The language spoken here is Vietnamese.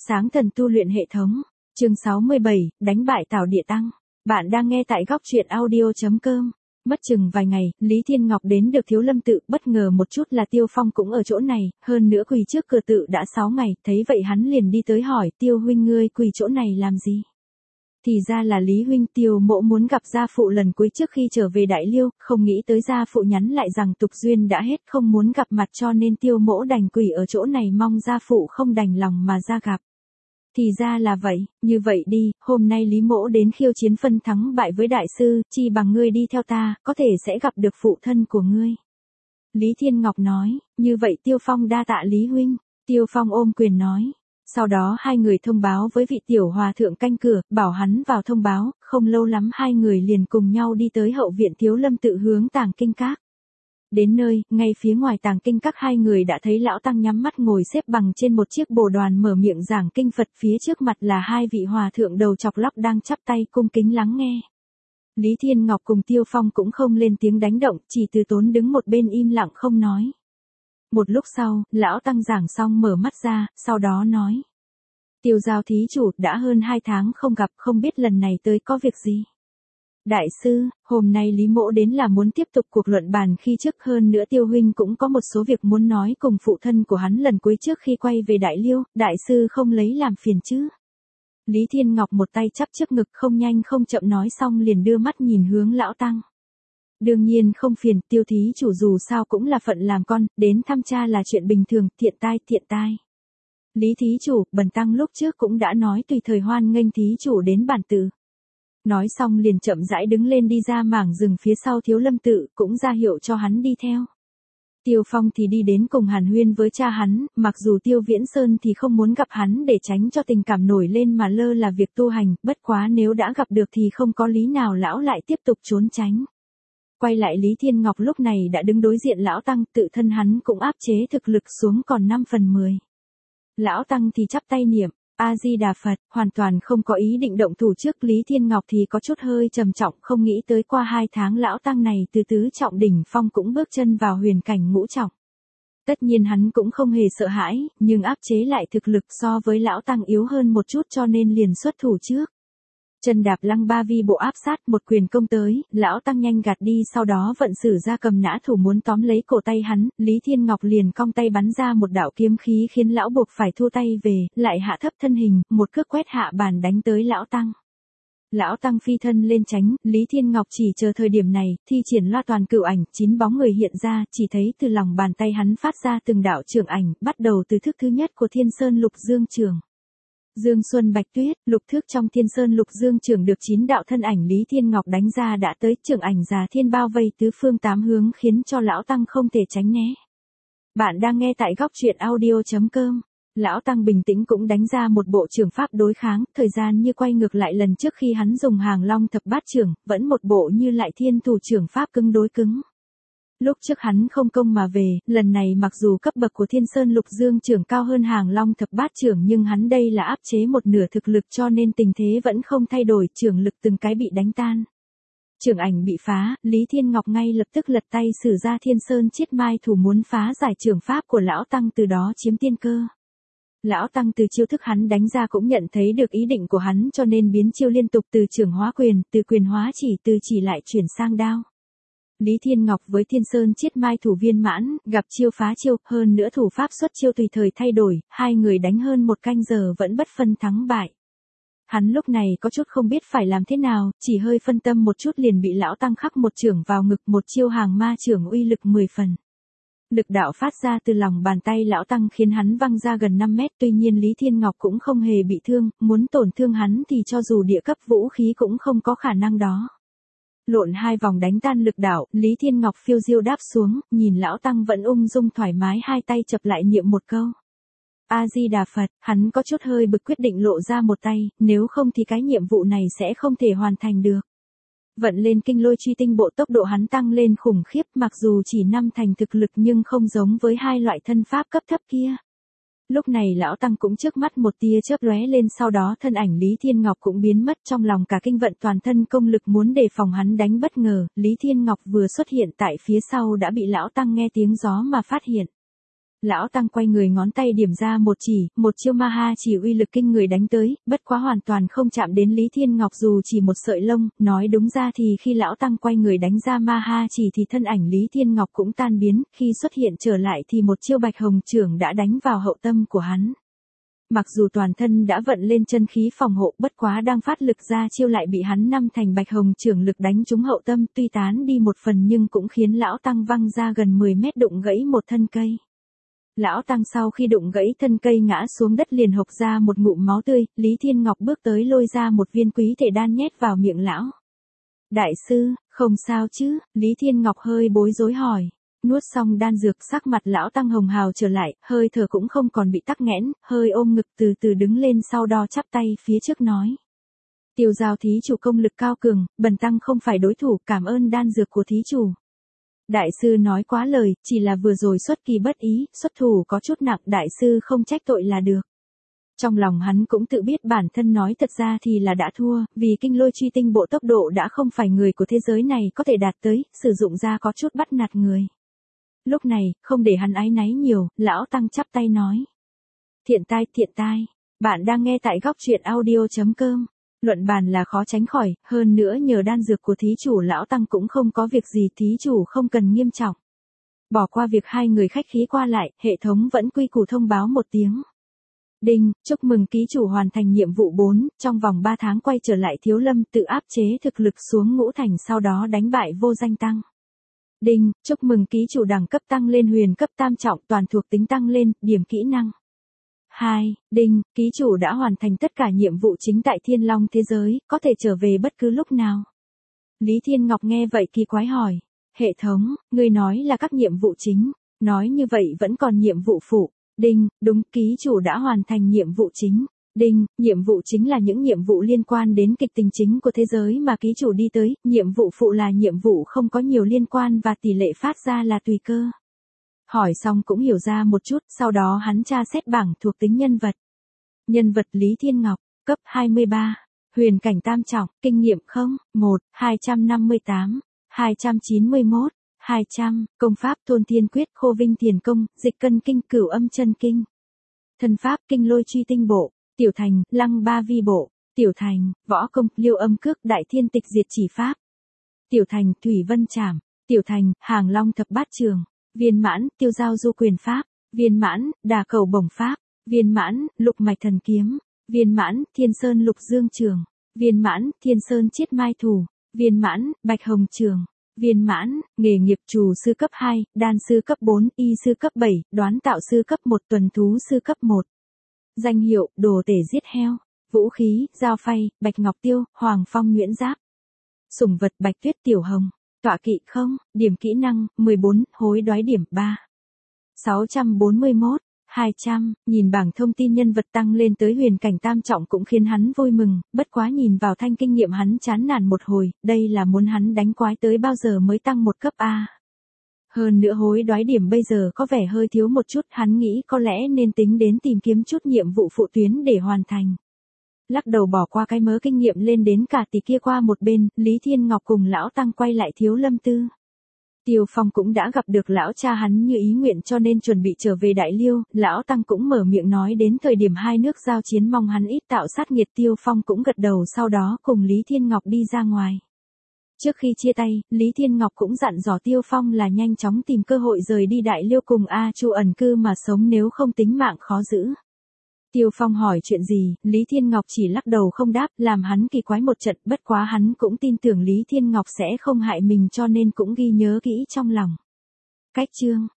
Sáng thần tu luyện hệ thống. Chương 67, đánh bại Tào Địa Tăng. Bạn đang nghe tại góc truyện audio.com. Mất chừng vài ngày, Lý Thiên Ngọc đến được Thiếu Lâm tự, bất ngờ một chút là Tiêu Phong cũng ở chỗ này, hơn nữa quỳ trước cửa tự đã 6 ngày, thấy vậy hắn liền đi tới hỏi, Tiêu huynh ngươi quỳ chỗ này làm gì? Thì ra là Lý huynh, Tiêu mỗ muốn gặp gia phụ lần cuối trước khi trở về Đại Liêu, không nghĩ tới gia phụ nhắn lại rằng tục duyên đã hết, không muốn gặp mặt, cho nên Tiêu mỗ đành quỳ ở chỗ này, mong gia phụ không đành lòng mà ra gặp. Thì ra là vậy, như vậy đi, hôm nay Lý mỗ đến khiêu chiến phân thắng bại với đại sư, chi bằng ngươi đi theo ta, có thể sẽ gặp được phụ thân của ngươi. Lý Thiên Ngọc nói, như vậy Tiêu Phong đa tạ Lý huynh. Tiêu Phong ôm quyền nói. Sau đó hai người thông báo với vị tiểu hòa thượng canh cửa, bảo hắn vào thông báo, không lâu lắm hai người liền cùng nhau đi tới hậu viện Thiếu Lâm tự hướng Tàng Kinh Các. Đến nơi, ngay phía ngoài Tàng Kinh Các hai người đã thấy lão tăng nhắm mắt ngồi xếp bằng trên một chiếc bồ đoàn mở miệng giảng kinh Phật, phía trước mặt là hai vị hòa thượng đầu chọc lóc đang chắp tay cung kính lắng nghe. Lý Thiên Ngọc cùng Tiêu Phong cũng không lên tiếng đánh động, chỉ từ tốn đứng một bên im lặng không nói. Một lúc sau, lão tăng giảng xong mở mắt ra, sau đó nói. Tiêu giao thí chủ, đã hơn 2 tháng không gặp, không biết lần này tới có việc gì? Đại sư, hôm nay Lý mỗ đến là muốn tiếp tục cuộc luận bàn khi trước, hơn nữa Tiêu huynh cũng có một số việc muốn nói cùng phụ thân của hắn lần cuối trước khi quay về Đại Liêu, đại sư không lấy làm phiền chứ? Lý Thiên Ngọc một tay chắp trước ngực, không nhanh không chậm nói xong liền đưa mắt nhìn hướng lão tăng. Đương nhiên không phiền, Tiêu thí chủ dù sao cũng là phận làm con, đến thăm cha là chuyện bình thường, thiện tai. Lý thí chủ, bần tăng lúc trước cũng đã nói tùy thời hoan nghênh thí chủ đến bản tự. Nói xong liền chậm rãi đứng lên đi ra mảng rừng phía sau Thiếu Lâm tự, cũng ra hiệu cho hắn đi theo. Tiêu Phong thì đi đến cùng hàn huyên với cha hắn, mặc dù Tiêu Viễn Sơn thì không muốn gặp hắn để tránh cho tình cảm nổi lên mà lơ là việc tu hành, bất quá nếu đã gặp được thì không có lý nào lão lại tiếp tục trốn tránh. Quay lại Lý Thiên Ngọc lúc này đã đứng đối diện lão tăng, tự thân hắn cũng áp chế thực lực xuống còn 5/10. Lão tăng thì chắp tay niệm A-di-đà Phật, hoàn toàn không có ý định động thủ trước. Lý Thiên Ngọc thì có chút hơi trầm trọng, không nghĩ tới qua 2 tháng lão tăng này từ tứ trọng đỉnh phong cũng bước chân vào huyền cảnh ngũ trọng. Tất nhiên hắn cũng không hề sợ hãi, nhưng áp chế lại thực lực so với lão tăng yếu hơn một chút cho nên liền xuất thủ trước. Chân đạp lăng ba vi bộ áp sát, một quyền công tới, lão tăng nhanh gạt đi, sau đó vận sử ra cầm nã thủ muốn tóm lấy cổ tay hắn, Lý Thiên Ngọc liền cong tay bắn ra một đạo kiếm khí khiến lão buộc phải thu tay về, lại hạ thấp thân hình, một cước quét hạ bàn đánh tới lão tăng. Lão tăng phi thân lên tránh, Lý Thiên Ngọc chỉ chờ thời điểm này, thi triển loa toàn cửu ảnh, 9 bóng người hiện ra, chỉ thấy từ lòng bàn tay hắn phát ra từng đạo trường ảnh, bắt đầu từ thức thứ nhất của Thiên Sơn Lục Dương Trường. Dương Xuân Bạch Tuyết, lục thước trong Thiên Sơn Lục Dương Trường được 9 đạo thân ảnh Lý Thiên Ngọc đánh ra đã tới, trường ảnh già thiên bao vây tứ phương 8 hướng khiến cho lão tăng không thể tránh né. Bạn đang nghe tại góc truyện audio.com. Lão tăng bình tĩnh cũng đánh ra một bộ trường pháp đối kháng, thời gian như quay ngược lại lần trước khi hắn dùng Hàng Long thập bát trường, vẫn một bộ như lại thiên thủ trường pháp cứng đối cứng. Lúc trước hắn không công mà về, lần này mặc dù cấp bậc của Thiên Sơn Lục Dương Trường cao hơn Hàng Long thập bát trường nhưng hắn đây là áp chế một nửa thực lực cho nên tình thế vẫn không thay đổi, trường lực từng cái bị đánh tan. Trường ảnh bị phá, Lý Thiên Ngọc ngay lập tức lật tay sử ra Thiên Sơn Chiết Mai thủ muốn phá giải trường pháp của lão tăng, từ đó chiếm tiên cơ. Lão tăng từ chiêu thức hắn đánh ra cũng nhận thấy được ý định của hắn cho nên biến chiêu liên tục, từ trường hóa quyền, từ quyền hóa chỉ, từ chỉ lại chuyển sang đao. Lý Thiên Ngọc với Thiên Sơn Chiết Mai thủ viên mãn, gặp chiêu phá chiêu, hơn nữa thủ pháp xuất chiêu tùy thời thay đổi, hai người đánh hơn 1 canh giờ vẫn bất phân thắng bại. Hắn lúc này có chút không biết phải làm thế nào, chỉ hơi phân tâm một chút liền bị lão tăng khắc một chưởng vào ngực, một chiêu hàng ma chưởng uy lực 10 phần. Lực đạo phát ra từ lòng bàn tay lão tăng khiến hắn văng ra gần 5 mét, tuy nhiên Lý Thiên Ngọc cũng không hề bị thương, muốn tổn thương hắn thì cho dù địa cấp vũ khí cũng không có khả năng đó. Lộn 2 vòng đánh tan lực đạo, Lý Thiên Ngọc phiêu diêu đáp xuống, nhìn lão tăng vẫn ung dung thoải mái, hai tay chập lại niệm một câu. A-di-đà Phật, hắn có chút hơi bực quyết định lộ ra một tay, nếu không thì cái nhiệm vụ này sẽ không thể hoàn thành được. Vận lên kinh lôi truy tinh bộ, tốc độ hắn tăng lên khủng khiếp, mặc dù chỉ 5 thành thực lực nhưng không giống với hai loại thân pháp cấp thấp kia. Lúc này lão tăng cũng trước mắt một tia chớp lóe lên, sau đó thân ảnh Lý Thiên Ngọc cũng biến mất, trong lòng cả kinh vận toàn thân công lực muốn đề phòng hắn đánh bất ngờ, Lý Thiên Ngọc vừa xuất hiện tại phía sau đã bị lão tăng nghe tiếng gió mà phát hiện. Lão Tăng quay người ngón tay điểm ra một chỉ, một chiêu ma ha chỉ uy lực kinh người đánh tới, bất quá hoàn toàn không chạm đến Lý Thiên Ngọc dù chỉ một sợi lông, nói đúng ra thì khi Lão Tăng quay người đánh ra ma ha chỉ thì thân ảnh Lý Thiên Ngọc cũng tan biến, khi xuất hiện trở lại thì một chiêu Bạch Hồng Chưởng đã đánh vào hậu tâm của hắn. Mặc dù toàn thân đã vận lên chân khí phòng hộ, bất quá đang phát lực ra chiêu lại bị hắn năm thành Bạch Hồng Chưởng lực đánh trúng hậu tâm, tuy tán đi một phần nhưng cũng khiến Lão Tăng văng ra gần 10 mét, đụng gãy một thân cây. Lão Tăng sau khi đụng gãy thân cây ngã xuống đất liền hộc ra một ngụm máu tươi, Lý Thiên Ngọc bước tới lôi ra một viên quý thể đan nhét vào miệng lão. Đại sư, không sao chứ? Lý Thiên Ngọc hơi bối rối hỏi. Nuốt xong đan dược, sắc mặt Lão Tăng hồng hào trở lại, hơi thở cũng không còn bị tắc nghẽn, hơi ôm ngực từ từ đứng lên, sau đó chắp tay phía trước nói. Tiêu Giao thí chủ công lực cao cường, bần tăng không phải đối thủ, cảm ơn đan dược của thí chủ. Đại sư nói quá lời, chỉ là vừa rồi xuất kỳ bất ý, xuất thủ có chút nặng, đại sư không trách tội là được. Trong lòng hắn cũng tự biết bản thân nói thật ra thì là đã thua, vì kinh lôi truy tinh bộ tốc độ đã không phải người của thế giới này có thể đạt tới, sử dụng ra có chút bắt nạt người. Lúc này, không để hắn áy náy nhiều, Lão Tăng chắp tay nói. Thiện tai, bạn đang nghe tại góc truyện audio.com. Luận bàn là khó tránh khỏi, hơn nữa nhờ đan dược của thí chủ Lão Tăng cũng không có việc gì, thí chủ không cần nghiêm trọng. Bỏ qua việc hai người khách khí qua lại, hệ thống vẫn quy củ thông báo một tiếng. Đinh, chúc mừng ký chủ hoàn thành nhiệm vụ 4, trong vòng 3 tháng quay trở lại Thiếu Lâm, tự áp chế thực lực xuống ngũ thành, sau đó đánh bại Vô Danh Tăng. Đinh, chúc mừng ký chủ đẳng cấp tăng lên huyền cấp tam trọng, toàn thuộc tính tăng lên, điểm kỹ năng. 2. Đinh, ký chủ đã hoàn thành tất cả nhiệm vụ chính tại Thiên Long thế giới, có thể trở về bất cứ lúc nào. Lý Thiên Ngọc nghe vậy kỳ quái hỏi. Hệ thống, ngươi nói là các nhiệm vụ chính, nói như vậy vẫn còn nhiệm vụ phụ. Đinh, đúng, ký chủ đã hoàn thành nhiệm vụ chính. Đinh, nhiệm vụ chính là những nhiệm vụ liên quan đến kịch tình chính của thế giới mà ký chủ đi tới, nhiệm vụ phụ là nhiệm vụ không có nhiều liên quan và tỷ lệ phát ra là tùy cơ. Hỏi xong cũng hiểu ra một chút, sau đó hắn tra xét bảng thuộc tính nhân vật. Nhân vật Lý Thiên Ngọc, cấp 23, huyền cảnh tam trọng, kinh nghiệm 0, 1, 258, 291, 200, công pháp Thôn Thiên Quyết, Khô Vinh Thiền Công, Dịch Cân Kinh, Cửu Âm Chân Kinh. Thân pháp Kinh Lôi Truy Tinh Bộ, Tiểu Thành, Lăng Ba Vi Bộ, Tiểu Thành, Võ Công, Liêu Âm Cước, Đại Thiên Tịch Diệt Chỉ Pháp. Tiểu Thành, Thủy Vân Trảm, Tiểu Thành, Hàng Long Thập Bát Trường, viên mãn, Tiêu Giao Du Quyền Pháp, viên mãn, Đà Cầu Bổng Pháp, viên mãn, Lục Mạch Thần Kiếm, viên mãn, Thiên Sơn Lục Dương Trường, viên mãn, Thiên Sơn Chiết Mai Thủ, viên mãn, Bạch Hồng Trường, viên mãn, nghề nghiệp trù sư cấp 2, đan sư cấp 4, y sư cấp 7, đoán tạo sư cấp 1, tuần thú sư cấp 1. Danh hiệu, đồ tể giết heo, vũ khí, dao phay, Bạch Ngọc Tiêu, Hoàng Phong Nguyễn Giáp. Sủng vật Bạch Tuyết Tiểu Hồng, tọa kỵ 0, điểm kỹ năng, 14, hối đoái điểm 3. 641, 200, nhìn bảng thông tin nhân vật tăng lên tới huyền cảnh tam trọng cũng khiến hắn vui mừng, bất quá nhìn vào thanh kinh nghiệm hắn chán nản một hồi, đây là muốn hắn đánh quái tới bao giờ mới tăng một cấp A. Hơn nữa hối đoái điểm bây giờ có vẻ hơi thiếu một chút, hắn nghĩ có lẽ nên tính đến tìm kiếm chút nhiệm vụ phụ tuyến để hoàn thành. Lắc đầu bỏ qua cái mớ kinh nghiệm lên đến cả tỷ kia qua một bên, Lý Thiên Ngọc cùng Lão Tăng quay lại Thiếu Lâm Tư. Tiêu Phong cũng đã gặp được lão cha hắn như ý nguyện cho nên chuẩn bị trở về Đại Liêu, Lão Tăng cũng mở miệng nói đến thời điểm hai nước giao chiến mong hắn ít tạo sát nghiệt, Tiêu Phong cũng gật đầu, sau đó cùng Lý Thiên Ngọc đi ra ngoài. Trước khi chia tay, Lý Thiên Ngọc cũng dặn dò Tiêu Phong là nhanh chóng tìm cơ hội rời đi Đại Liêu cùng A Chu ẩn cư mà sống, nếu không tính mạng khó giữ. Tiêu Phong hỏi chuyện gì, Lý Thiên Ngọc chỉ lắc đầu không đáp, làm hắn kỳ quái một trận, bất quá hắn cũng tin tưởng Lý Thiên Ngọc sẽ không hại mình cho nên cũng ghi nhớ kỹ trong lòng. Cách chương